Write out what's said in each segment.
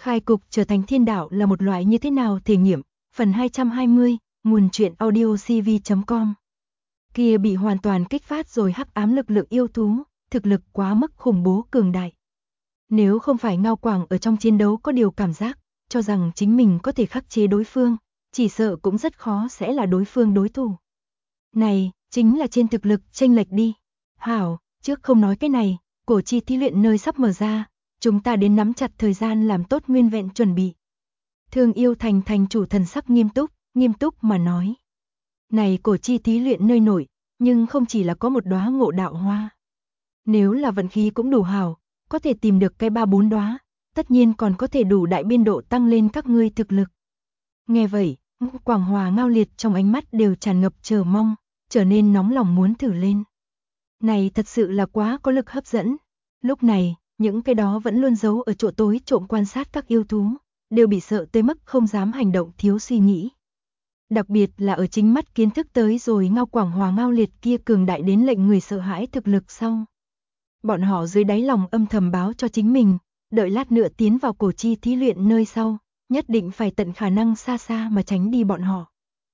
Khai cục trở thành thiên đạo là một loại như thế nào thể nghiệm, phần 220, nguồn truyện audio cv.com. Kia bị hoàn toàn kích phát rồi hắc ám lực lượng yêu thú, thực lực quá mức khủng bố cường đại. Nếu không phải Ngao Quảng ở trong chiến đấu có điều cảm giác, cho rằng chính mình có thể khắc chế đối phương, chỉ sợ cũng rất khó sẽ là đối phương đối thủ. Này, chính là trên thực lực chênh lệch đi. Hảo, trước không nói cái này, cổ chi thí luyện nơi sắp mở ra, chúng ta đến nắm chặt thời gian làm tốt nguyên vẹn chuẩn bị. Thương Yêu Thành thành chủ thần sắc nghiêm túc mà nói. Này cổ chi thí luyện nơi nổi, nhưng không chỉ là có một đóa ngộ đạo hoa. Nếu là vận khí cũng đủ hảo, có thể tìm được cái 3-4 đóa, tất nhiên còn có thể đủ đại biên độ tăng lên các ngươi thực lực. Nghe vậy, Quảng Hòa Ngao Liệt trong ánh mắt đều tràn ngập chờ mong, trở nên nóng lòng muốn thử lên. Này thật sự là quá có lực hấp dẫn. Lúc này, những cái đó vẫn luôn giấu ở chỗ tối trộm quan sát các yêu thú, đều bị sợ tới mức không dám hành động thiếu suy nghĩ. Đặc biệt là ở chính mắt kiến thức tới rồi Ngao Quảng Hòa Ngao Liệt kia cường đại đến lệnh người sợ hãi thực lực sau. Bọn họ dưới đáy lòng âm thầm báo cho chính mình, đợi lát nữa tiến vào cổ chi thí luyện nơi sau, nhất định phải tận khả năng xa xa mà tránh đi bọn họ.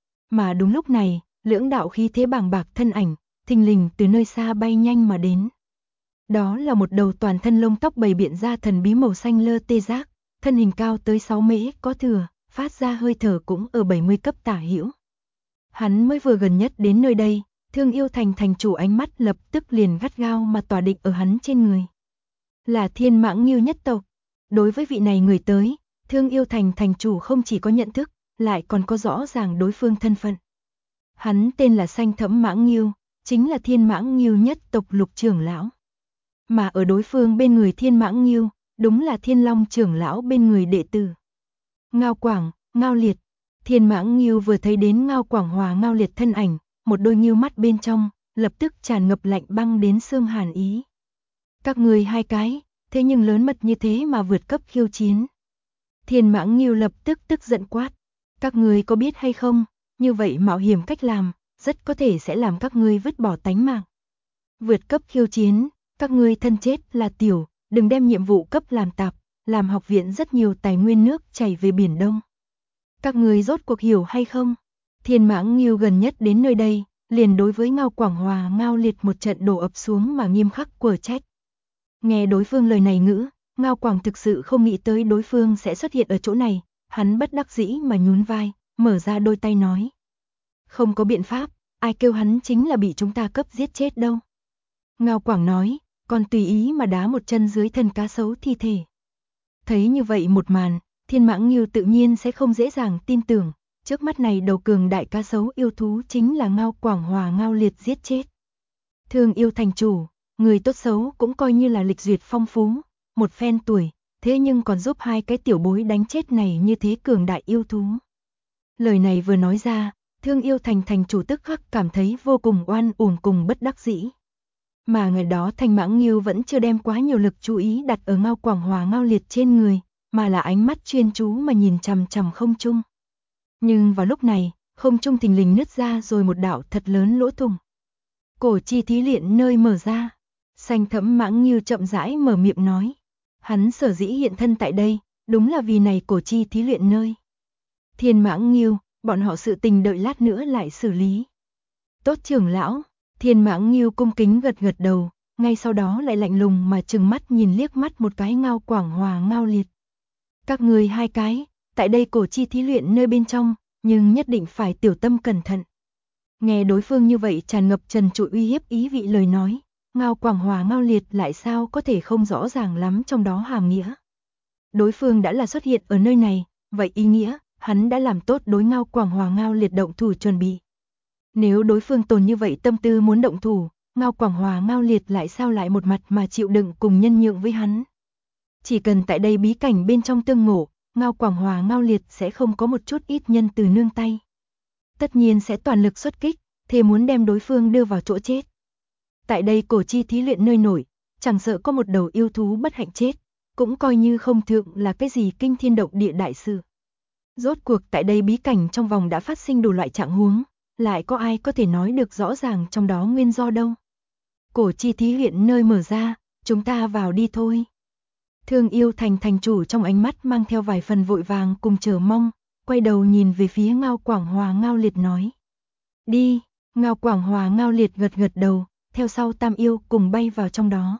Mà đúng lúc này, lưỡng đạo khí thế bàng bạc thân ảnh, thình lình từ nơi xa bay nhanh mà đến. Đó là một đầu toàn thân lông tóc bầy biện ra thần bí màu xanh lơ tê giác, thân hình cao tới 6 mễ có thừa, phát ra hơi thở cũng ở 70 cấp tả hữu. Hắn mới vừa gần nhất đến nơi đây, Thương Yêu Thành thành chủ ánh mắt lập tức liền gắt gao mà tỏa định ở hắn trên người. Là Thiên Mãng Ngưu nhất tộc. Đối với vị này người tới, Thương Yêu Thành thành chủ không chỉ có nhận thức, lại còn có rõ ràng đối phương thân phận. Hắn tên là Xanh Thẫm Mãng Ngưu, chính là Thiên Mãng Ngưu nhất tộc Lục trưởng lão. Mà ở đối phương bên người Thiên Mãng Ngưu, đúng là Thiên Long trưởng lão bên người đệ tử. Ngao Quảng, Ngao Liệt. Thiên Mãng Ngưu vừa thấy đến Ngao Quảng Hòa Ngao Liệt thân ảnh, một đôi ngưu mắt bên trong, lập tức tràn ngập lạnh băng đến xương hàn ý. Các người hai cái, thế nhưng lớn mật như thế mà vượt cấp khiêu chiến. Thiên Mãng Ngưu lập tức tức giận quát. Các người có biết hay không, như vậy mạo hiểm cách làm, rất có thể sẽ làm các ngươi vứt bỏ tánh mạng. Vượt cấp khiêu chiến, các ngươi thân chết là tiểu, đừng đem nhiệm vụ cấp làm tạp, làm học viện rất nhiều tài nguyên nước chảy về Biển Đông. Các người rốt cuộc hiểu hay không? Thiên Mãng Ngưu gần nhất đến nơi đây, liền đối với Ngao Quảng Hòa Ngao Liệt một trận đổ ập xuống mà nghiêm khắc quở trách. Nghe đối phương lời này ngữ, Ngao Quảng thực sự không nghĩ tới đối phương sẽ xuất hiện ở chỗ này, hắn bất đắc dĩ mà nhún vai, mở ra đôi tay nói. Không có biện pháp, ai kêu hắn chính là bị chúng ta cấp giết chết đâu. Ngao Quảng nói, còn tùy ý mà đá một chân dưới thân cá sấu thi thể. Thấy như vậy một màn, Thiên Mãng Ngưu tự nhiên sẽ không dễ dàng tin tưởng, trước mắt này đầu cường đại cá sấu yêu thú chính là Ngao Quảng Hòa Ngao Liệt giết chết. Thương Yêu thành chủ, người tốt xấu cũng coi như là lịch duyệt phong phú, một phen tuổi, thế nhưng còn giúp hai cái tiểu bối đánh chết này như thế cường đại yêu thú. Lời này vừa nói ra, Thương Yêu thành thành chủ tức khắc cảm thấy vô cùng oan uổng cùng bất đắc dĩ. Mà ngày đó Thanh Mãng Ngưu vẫn chưa đem quá nhiều lực chú ý đặt ở Ngao Quảng Hòa Ngao Liệt trên người, mà là ánh mắt chuyên chú mà nhìn chằm chằm không trung. Nhưng vào lúc này, không trung thình lình nứt ra rồi một đạo thật lớn lỗ thủng. Cổ chi thí luyện nơi mở ra, Xanh Thẫm Mãng Ngưu chậm rãi mở miệng nói. Hắn sở dĩ hiện thân tại đây, đúng là vì này cổ chi thí luyện nơi. Thiên Mãng Ngưu, bọn họ sự tình đợi lát nữa lại xử lý. Tốt trưởng lão. Thiên Mãng Ngưu cung kính gật gật đầu, ngay sau đó lại lạnh lùng mà trừng mắt nhìn liếc mắt một cái Ngao Quảng Hòa Ngao Liệt. Các người hai cái, tại đây cổ chi thí luyện nơi bên trong, nhưng nhất định phải tiểu tâm cẩn thận. Nghe đối phương như vậy tràn ngập trần trụi uy hiếp ý vị lời nói, Ngao Quảng Hòa Ngao Liệt lại sao có thể không rõ ràng lắm trong đó hàm nghĩa. Đối phương đã là xuất hiện ở nơi này, vậy ý nghĩa, hắn đã làm tốt đối Ngao Quảng Hòa Ngao Liệt động thủ chuẩn bị. Nếu đối phương tồn như vậy tâm tư muốn động thủ, Ngao Quảng Hòa Ngao Liệt lại sao lại một mặt mà chịu đựng cùng nhân nhượng với hắn. Chỉ cần tại đây bí cảnh bên trong tương ngộ, Ngao Quảng Hòa Ngao Liệt sẽ không có một chút ít nhân từ nương tay. Tất nhiên sẽ toàn lực xuất kích, thề muốn đem đối phương đưa vào chỗ chết. Tại đây cổ chi thí luyện nơi nổi, chẳng sợ có một đầu yêu thú bất hạnh chết, cũng coi như không thượng là cái gì kinh thiên động địa đại sự. Rốt cuộc tại đây bí cảnh trong vòng đã phát sinh đủ loại trạng huống. Lại có ai có thể nói được rõ ràng trong đó nguyên do đâu. Cổ chi thí luyện nơi mở ra, chúng ta vào đi thôi. Thương Yêu Thành thành chủ trong ánh mắt mang theo vài phần vội vàng cùng chờ mong, quay đầu nhìn về phía Ngao Quảng Hòa Ngao Liệt nói. Đi, Ngao Quảng Hòa Ngao Liệt gật gật đầu, theo sau Tam Yêu cùng bay vào trong đó.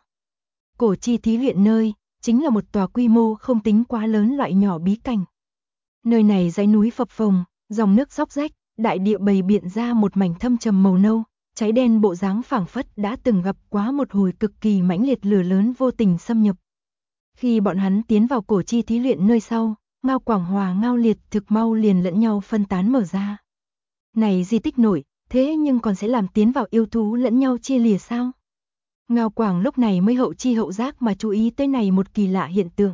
Cổ chi thí luyện nơi, chính là một tòa quy mô không tính quá lớn loại nhỏ bí cảnh. Nơi này dãy núi phập phồng, dòng nước róc rách, đại địa bày biện ra một mảnh thâm trầm màu nâu, cháy đen bộ dáng phảng phất đã từng gặp quá một hồi cực kỳ mãnh liệt lửa lớn vô tình xâm nhập. Khi bọn hắn tiến vào cổ chi thí luyện nơi sau, Ngao Quảng Hòa Ngao Liệt thực mau liền lẫn nhau phân tán mở ra. Này di tích nổi, thế nhưng còn sẽ làm tiến vào yêu thú lẫn nhau chia lìa sao? Ngao Quảng lúc này mới hậu chi hậu giác mà chú ý tới này một kỳ lạ hiện tượng.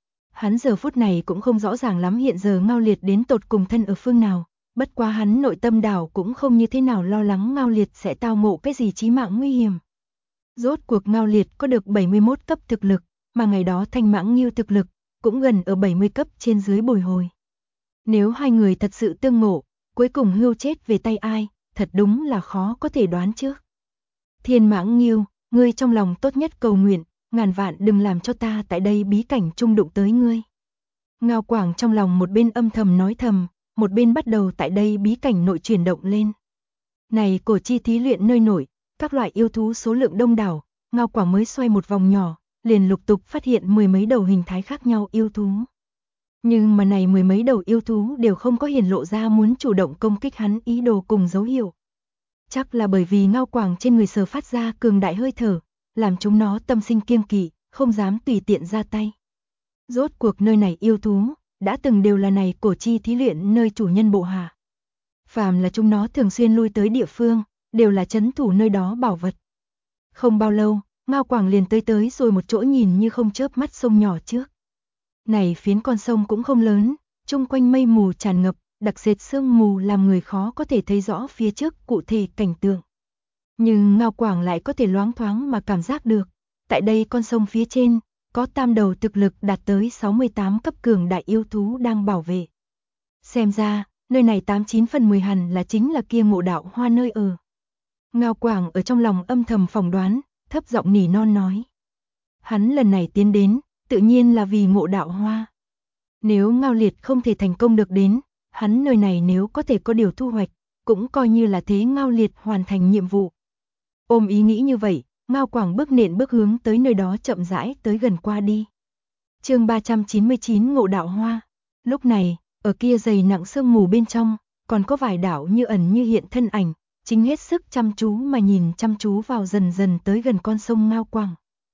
Hắn giờ phút này cũng không rõ ràng lắm hiện giờ Ngao Liệt đến tột cùng thân ở phương nào, bất quá hắn nội tâm đảo cũng không như thế nào lo lắng Ngao Liệt sẽ tao ngộ cái gì chí mạng nguy hiểm. Rốt cuộc Ngao Liệt có được 71 cấp thực lực, mà ngày đó Thanh Mãng Nghiêu thực lực cũng gần ở 70 cấp trên dưới bồi hồi. Nếu hai người thật sự tương ngộ, cuối cùng hưu chết về tay ai, thật đúng là khó có thể đoán trước. Thiên Mãng Nghiêu, ngươi trong lòng tốt nhất cầu nguyện, ngàn vạn đừng làm cho ta tại đây bí cảnh chung đụng tới ngươi. Ngao Quảng trong lòng một bên âm thầm nói thầm, một bên bắt đầu tại đây bí cảnh nội chuyển động lên. Này cổ chi thí luyện nơi nổi, các loại yêu thú số lượng đông đảo, Ngao Quảng mới xoay một vòng nhỏ, liền lục tục phát hiện mười mấy đầu hình thái khác nhau yêu thú. Nhưng mà này mười mấy đầu yêu thú đều không có hiển lộ ra muốn chủ động công kích hắn ý đồ cùng dấu hiệu. Chắc là bởi vì Ngao Quảng trên người sờ phát ra cường đại hơi thở, làm chúng nó tâm sinh kiêng kỵ, không dám tùy tiện ra tay. Rốt cuộc nơi này yêu thú, đã từng đều là này cổ chi thí luyện nơi chủ nhân bộ hạ. Phàm là chúng nó thường xuyên lui tới địa phương, đều là trấn thủ nơi đó bảo vật. Không bao lâu, Ngao Quảng liền tới rồi một chỗ nhìn như không chớp mắt sông nhỏ trước. Này phiến con sông cũng không lớn, chung quanh mây mù tràn ngập, đặc sệt sương mù làm người khó có thể thấy rõ phía trước cụ thể cảnh tượng. Nhưng Ngao Quảng lại có thể loáng thoáng mà cảm giác được, tại đây con sông phía trên, có tam đầu thực lực đạt tới 68 cấp cường đại yêu thú đang bảo vệ. Xem ra, nơi này 89 phần 10 hẳn là chính là kia Ngộ Đạo Hoa nơi ở. Ngao Quảng ở trong lòng âm thầm phỏng đoán, thấp giọng nỉ non nói. Hắn lần này tiến đến, tự nhiên là vì Ngộ Đạo Hoa. Nếu Ngao Liệt không thể thành công được đến, hắn nơi này nếu có thể có điều thu hoạch, cũng coi như là thế Ngao Liệt hoàn thành nhiệm vụ. Ôm ý nghĩ như vậy, Ngao Quảng bước nện bước hướng tới nơi đó chậm rãi tới gần qua đi. Chương 399 Ngộ Đạo Hoa. Lúc này, ở kia dày nặng sương mù bên trong, còn có vài đạo như ẩn như hiện thân ảnh, chính hết sức chăm chú mà nhìn chăm chú vào dần dần tới gần con sông Ngao Quảng.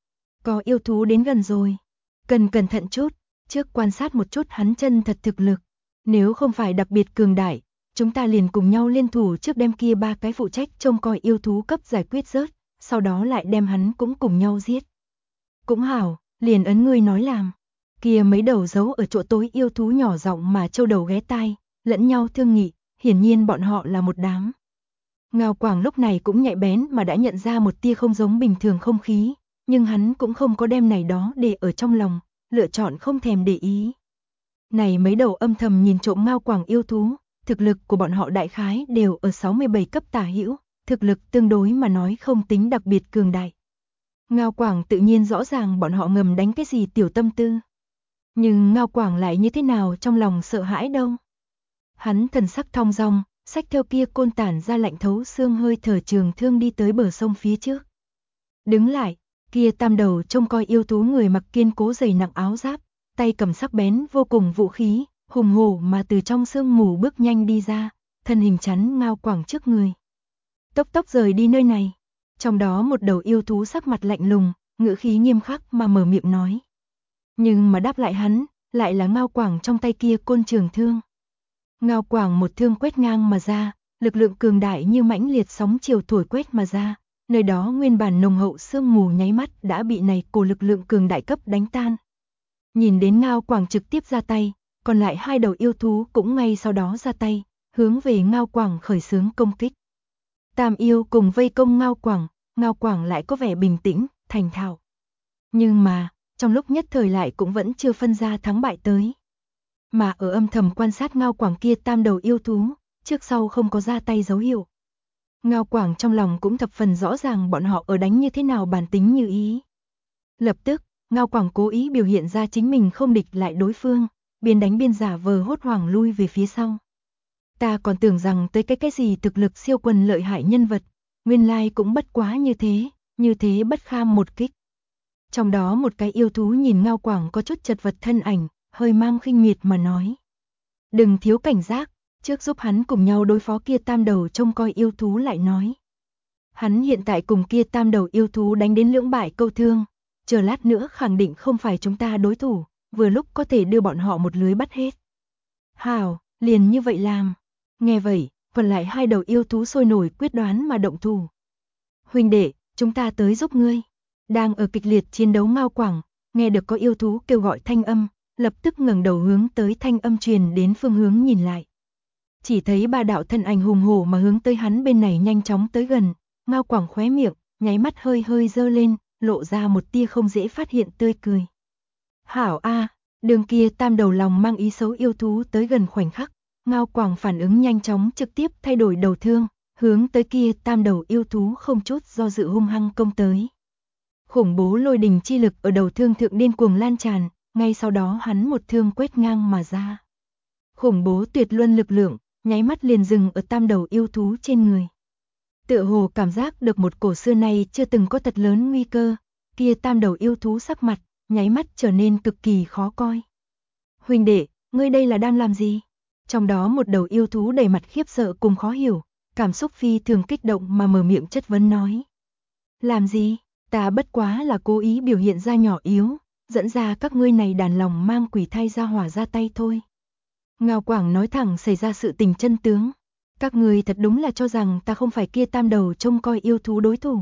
Có yêu thú đến gần rồi, cần cẩn thận chút, trước quan sát một chút hắn chân thật thực lực. Nếu không phải đặc biệt cường đại, chúng ta liền cùng nhau liên thủ trước đem kia ba cái phụ trách trông coi yêu thú cấp giải quyết rớt, sau đó lại đem hắn cũng cùng nhau giết. Cũng hảo, liền ấn ngươi nói làm. Kia mấy đầu giấu ở chỗ tối yêu thú nhỏ giọng mà châu đầu ghé tai, lẫn nhau thương nghị, hiển nhiên bọn họ là một đám. Ngao Quảng lúc này cũng nhạy bén mà đã nhận ra một tia không giống bình thường không khí, nhưng hắn cũng không có đem này đó để ở trong lòng, lựa chọn không thèm để ý. Này mấy đầu âm thầm nhìn trộm Ngao Quảng yêu thú, thực lực của bọn họ đại khái đều ở 67 cấp tả hữu, thực lực tương đối mà nói không tính đặc biệt cường đại. Ngao Quảng tự nhiên rõ ràng bọn họ ngầm đánh cái gì tiểu tâm tư. Nhưng Ngao Quảng lại như thế nào trong lòng sợ hãi đâu. Hắn thần sắc thong dong, xách theo kia côn tản ra lạnh thấu xương hơi thở trường thương đi tới bờ sông phía trước. Đứng lại, kia tam đầu trông coi yêu thú người mặc kiên cố dày nặng áo giáp, tay cầm sắc bén vô cùng vũ khí, hùng hổ mà từ trong sương mù bước nhanh đi ra, thân hình chắn Ngao Quảng trước người. Tốc tốc rời đi nơi này. Trong đó một đầu yêu thú sắc mặt lạnh lùng, ngữ khí nghiêm khắc mà mở miệng nói. Nhưng mà đáp lại hắn, lại là Ngao Quảng trong tay kia côn trường thương. Ngao Quảng một thương quét ngang mà ra, lực lượng cường đại như mãnh liệt sóng chiều thổi quét mà ra, nơi đó nguyên bản nồng hậu sương mù nháy mắt đã bị này cổ lực lượng cường đại cấp đánh tan. Nhìn đến Ngao Quảng trực tiếp ra tay, còn lại hai đầu yêu thú cũng ngay sau đó ra tay, hướng về Ngao Quảng khởi xướng công kích. Tam yêu cùng vây công Ngao Quảng lại có vẻ bình tĩnh, thành thạo. Nhưng mà, trong lúc nhất thời lại cũng vẫn chưa phân ra thắng bại tới. Mà ở âm thầm quan sát Ngao Quảng kia tam đầu yêu thú, trước sau không có ra tay dấu hiệu. Ngao Quảng trong lòng cũng thập phần rõ ràng bọn họ ở đánh như thế nào bản tính như ý. Lập tức, Ngao Quảng cố ý biểu hiện ra chính mình không địch lại đối phương, biên đánh biên giả vờ hốt hoảng lui về phía sau. Ta còn tưởng rằng tới cái gì thực lực siêu quần lợi hại nhân vật, nguyên lai cũng bất quá như thế bất kham một kích. Trong đó một cái yêu thú nhìn Ngao Quảng có chút chật vật thân ảnh, hơi mang khinh miệt mà nói. Đừng thiếu cảnh giác, trước giúp hắn cùng nhau đối phó kia tam đầu trông coi yêu thú lại nói. Hắn hiện tại cùng kia tam đầu yêu thú đánh đến lưỡng bại câu thương, chờ lát nữa khẳng định không phải chúng ta đối thủ, vừa lúc có thể đưa bọn họ một lưới bắt hết. Hảo, liền như vậy làm. Nghe vậy, còn lại hai đầu yêu thú sôi nổi quyết đoán mà động thủ. Huynh đệ, chúng ta tới giúp ngươi. Đang ở kịch liệt chiến đấu Ngao Quảng, nghe được có yêu thú kêu gọi thanh âm, lập tức ngẩng đầu hướng tới thanh âm truyền đến phương hướng nhìn lại. Chỉ thấy ba đạo thân ảnh hùng hổ mà hướng tới hắn bên này nhanh chóng tới gần, Ngao Quảng khóe miệng, nháy mắt hơi giơ lên, lộ ra một tia không dễ phát hiện tươi cười. Hảo a, đường kia tam đầu lòng mang ý xấu yêu thú tới gần khoảnh khắc, Ngao Quảng phản ứng nhanh chóng trực tiếp thay đổi đầu thương, hướng tới kia tam đầu yêu thú không chút do dự hung hăng công tới. Khủng bố lôi đình chi lực ở đầu thương thượng điên cuồng lan tràn, ngay sau đó hắn một thương quét ngang mà ra. Khủng bố tuyệt luân lực lượng, nháy mắt liền dừng ở tam đầu yêu thú trên người. Tựa hồ cảm giác được một cổ xưa nay chưa từng có thật lớn nguy cơ, kia tam đầu yêu thú sắc mặt, nháy mắt trở nên cực kỳ khó coi. Huynh đệ, ngươi đây là đang làm gì? Trong đó một đầu yêu thú đầy mặt khiếp sợ cùng khó hiểu, cảm xúc phi thường kích động mà mở miệng chất vấn nói. Làm gì? Ta bất quá là cố ý biểu hiện ra nhỏ yếu, dẫn ra các ngươi này đàn lòng mang quỷ thai ra hỏa ra tay thôi. Ngao Quảng nói thẳng xảy ra sự tình chân tướng. Các ngươi thật đúng là cho rằng ta không phải kia tam đầu trông coi yêu thú đối thủ.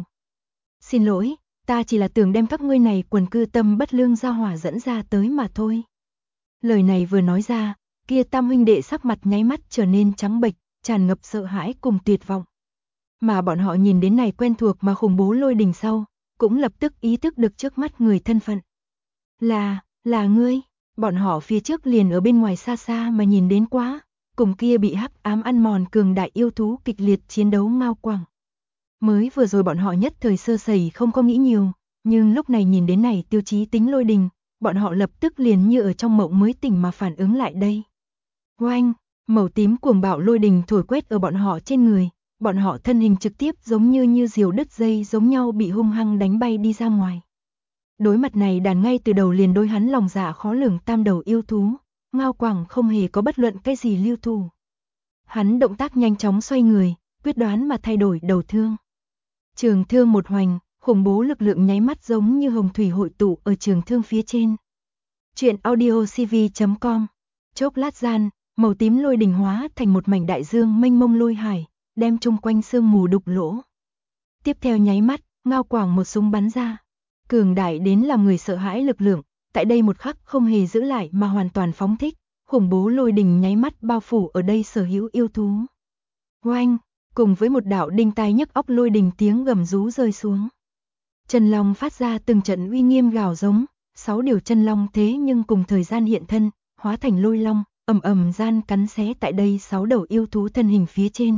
Xin lỗi, ta chỉ là tưởng đem các ngươi này quần cư tâm bất lương ra hỏa dẫn ra tới mà thôi. Lời này vừa nói ra, kia tam huynh đệ sắc mặt nháy mắt trở nên trắng bệch, tràn ngập sợ hãi cùng tuyệt vọng. Mà bọn họ nhìn đến này quen thuộc mà khủng bố lôi đình sau, cũng lập tức ý thức được trước mắt người thân phận. Là ngươi, bọn họ phía trước liền ở bên ngoài xa xa mà nhìn đến quá, cùng kia bị hắc ám ăn mòn cường đại yêu thú kịch liệt chiến đấu Ngao Quảng. Mới vừa rồi bọn họ nhất thời sơ sẩy không có nghĩ nhiều, nhưng lúc này nhìn đến này tiêu chí tính lôi đình, bọn họ lập tức liền như ở trong mộng mới tỉnh mà phản ứng lại đây. Oanh, màu tím cuồng bạo lôi đình thổi quét ở bọn họ trên người, bọn họ thân hình trực tiếp giống như diều đứt dây giống nhau bị hung hăng đánh bay đi ra ngoài. Đối mặt này đàn ngay từ đầu liền đối hắn lòng dạ khó lường tam đầu yêu thú, Ngao Quảng không hề có bất luận cái gì lưu thủ. Hắn động tác nhanh chóng xoay người, quyết đoán mà thay đổi đầu thương. Trường thương một hoành, khủng bố lực lượng nháy mắt giống như hồng thủy hội tụ ở trường thương phía trên. Chuyện audiocv.com. Chốc lát gian, màu tím lôi đình hóa thành một mảnh đại dương mênh mông lôi hải, đem chung quanh sương mù đục lỗ. Tiếp theo nháy mắt, Ngao Quảng một súng bắn ra. Cường đại đến làm người sợ hãi lực lượng, tại đây một khắc không hề giữ lại mà hoàn toàn phóng thích, khủng bố lôi đình nháy mắt bao phủ ở đây sở hữu yêu thú. Oanh, cùng với một đạo đinh tai nhức óc lôi đình tiếng gầm rú rơi xuống. Chân long phát ra từng trận uy nghiêm gào giống, 6 điều chân long thế nhưng cùng thời gian hiện thân, hóa thành lôi long, ầm gian cắn xé tại đây 6 đầu yêu thú thân hình phía trên.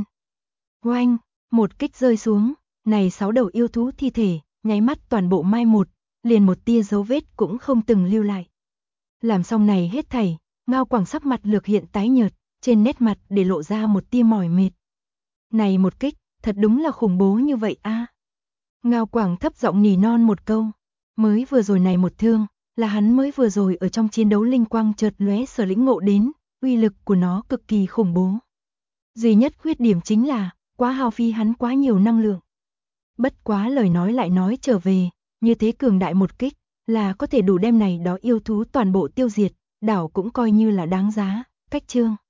Oanh, một kích rơi xuống, này 6 đầu yêu thú thi thể, nháy mắt toàn bộ mai một, liền một tia dấu vết cũng không từng lưu lại. Làm xong này hết thảy, Ngao Quảng sắc mặt lược hiện tái nhợt, trên nét mặt để lộ ra một tia mỏi mệt. Này một kích, thật đúng là khủng bố như vậy a. Ngao Quảng thấp giọng nỉ non một câu, mới vừa rồi này một thương, là hắn mới vừa rồi ở trong chiến đấu linh quang chợt lóe sở lĩnh ngộ đến, uy lực của nó cực kỳ khủng bố. Duy nhất khuyết điểm chính là, quá hao phí hắn quá nhiều năng lượng. Bất quá lời nói lại nói trở về, như thế cường đại một kích, là có thể đủ đem này đó yêu thú toàn bộ tiêu diệt, đảo cũng coi như là đáng giá, cách chương.